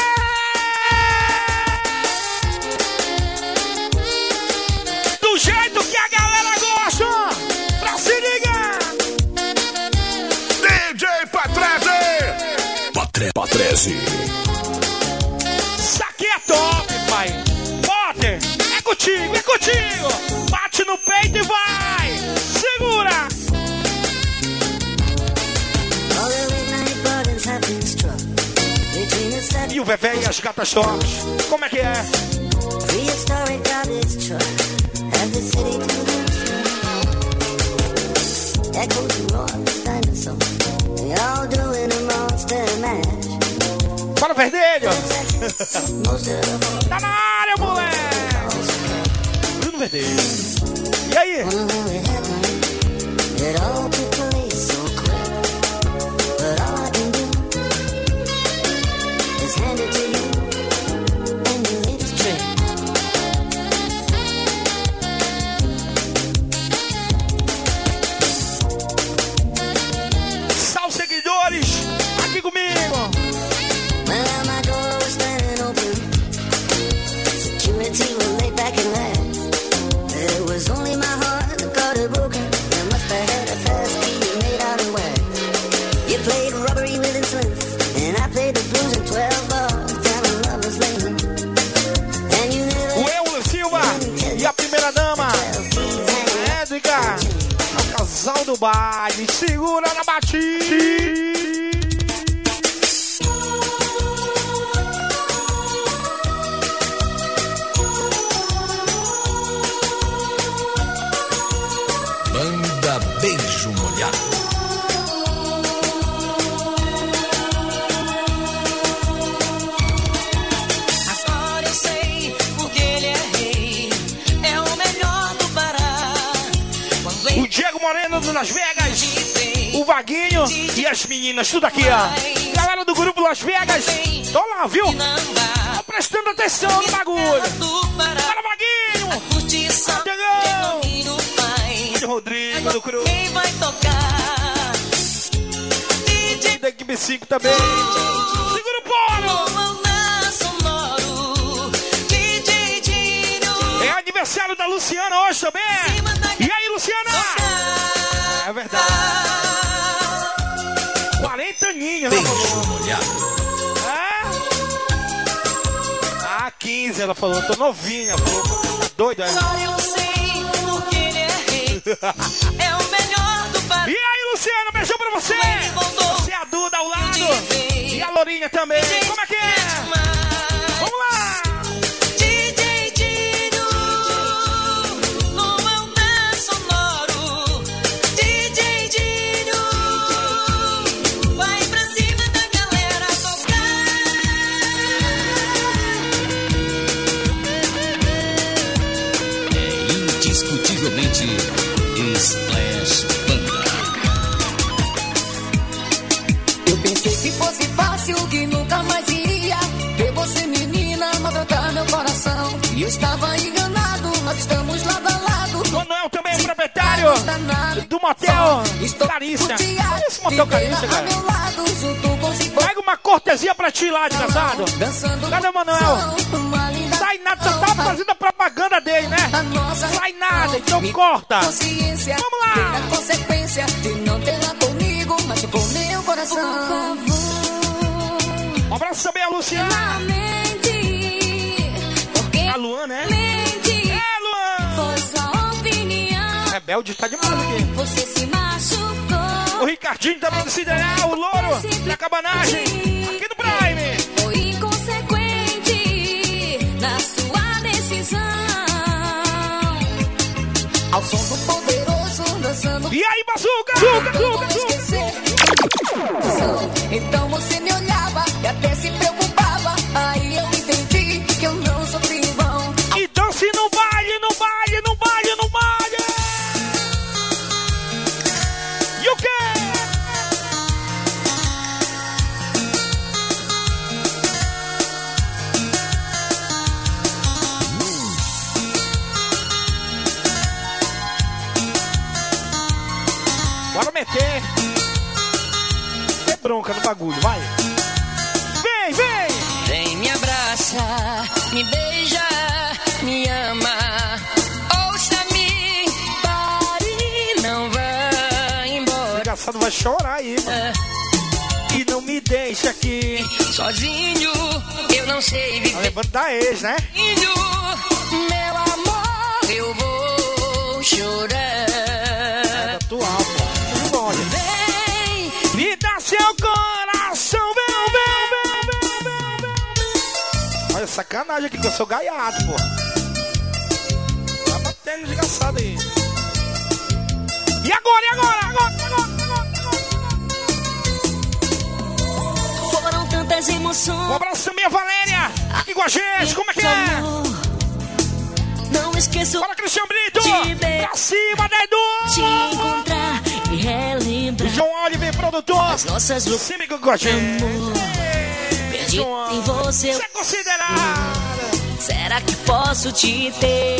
Do jeito que a galera gosta. Pra se ligar. D J Patrese. Patre, Patrese. Isso aqui é top, pai. Potter, é contigo, é contigo. Bate no peito e vai. Segura. E o Vevé e as gatas tops. Como é que é? Fala, Verdelho! Tá na área, moleque! Bruno Verdelho. E aí? Salve, seguidores! Aqui comigo! O Euler Silva e a primeira dama Edgar, é o casal do baile. Segura na batida. Banda Beijo Molhado. Agora eu sei porque ele é rei, é o melhor do Pará. O Diego Moreno do Las Vegas, o Vaguinho e as meninas, tudo aqui, ó. Galera do grupo Las Vegas, tô lá, viu? Tô prestando atenção no bagulho. Bora, Vaguinho! Diegão! E Rodrigo do Cruz. Quem vai tocar? E da equipe cinco também. Segura o polo! É aniversário da Luciana hoje também. E aí, Luciana? É verdade. quarenta aninhos, ela falou. É? Ah, quinze, ela falou. Tô novinha, falou. Tá doida, é? Só eu sei porque ele é rei, é o melhor do Pará. E aí, Luciana, beijão pra você. Você é a Duda ao lado. E a Lourinha também. Como é que é? Vamos lá. D J Dino, no altar sonoro. D J Dino, vai pra cima da galera tocar. É indiscutivelmente Splash Banda. Eu pensei que fosse fácil, que nunca mais iria ver você, menina, maltratar meu coração. E eu estava enganado, nós estamos lado a lado. Manuel também é proprietário do motel Carissa. Olha esse motel Carissa, cara. Pega uma cortesia pra ti lá, desgraçado. Cadê o Manuel? Sai nada, você tá fazendo a propaganda dele, né? Sai nada, então corta. Vamos lá. Consequência de não ter lá comigo, machucou meu coração. Um abraço também a Luciana. Porque A Luan, né? Mente. É, Luan! Foi sua opinião. Rebelde tá demais aqui. Você se machucou. O Ricardinho também do Sideral, o Louro da Cabanagem, aqui do Prime. Foi inconsequente na sua decisão. Ao som do poderoso dançando. E aí, Bazuca? Bazuca, Bazuca, esquecer. Então você me olhava e até se preocupava. Aí eu entendi que eu não sofri em vão. Então se não baile, não baile, não baile, não baile. E o quê? Bora meter. Tem bronca no bagulho, vai. Vem, vem. Vem, me abraça, me beija, me ama. Ouça-me, pare, não vá embora. O engraçado vai chorar aí, mano. E não me deixa aqui. Sozinho, eu não sei viver. Tá lembrando da ex, né? Meu amor, eu vou chorar. É da tua alma. Olha. Vem, me dá seu coração, vem, vem, vem, vem, vem, vem. Olha, sacanagem aqui que eu sou gaiado, pô. Tá batendo desgraçado aí. E agora, e agora, agora, agora, agora, agora. Foram tantas emoções. Um abraço, minha Valéria, aqui com a gente, como é que é? Não esqueço. Fala, Cristian Brito, pra cima, dedo. Te encontrar e relembrar. João Oliver, produtor. As nossas lutas. Sempre com a gente. Perdi em você. Você é considerado. Será que posso te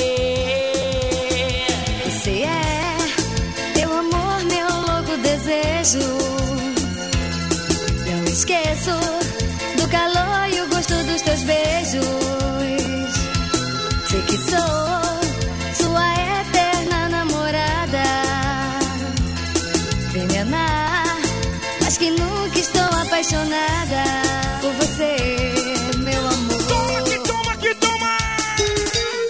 ter? Você é meu amor, meu louco desejo. Não esqueço do calor e o gosto dos teus beijos. Sei que sou sua eterna namorada. Vem me amar, mas que nunca estou apaixonada por você, meu amor. Toma que toma que toma.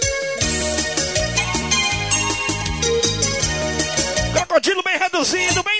Crocodilo bem reduzido, bem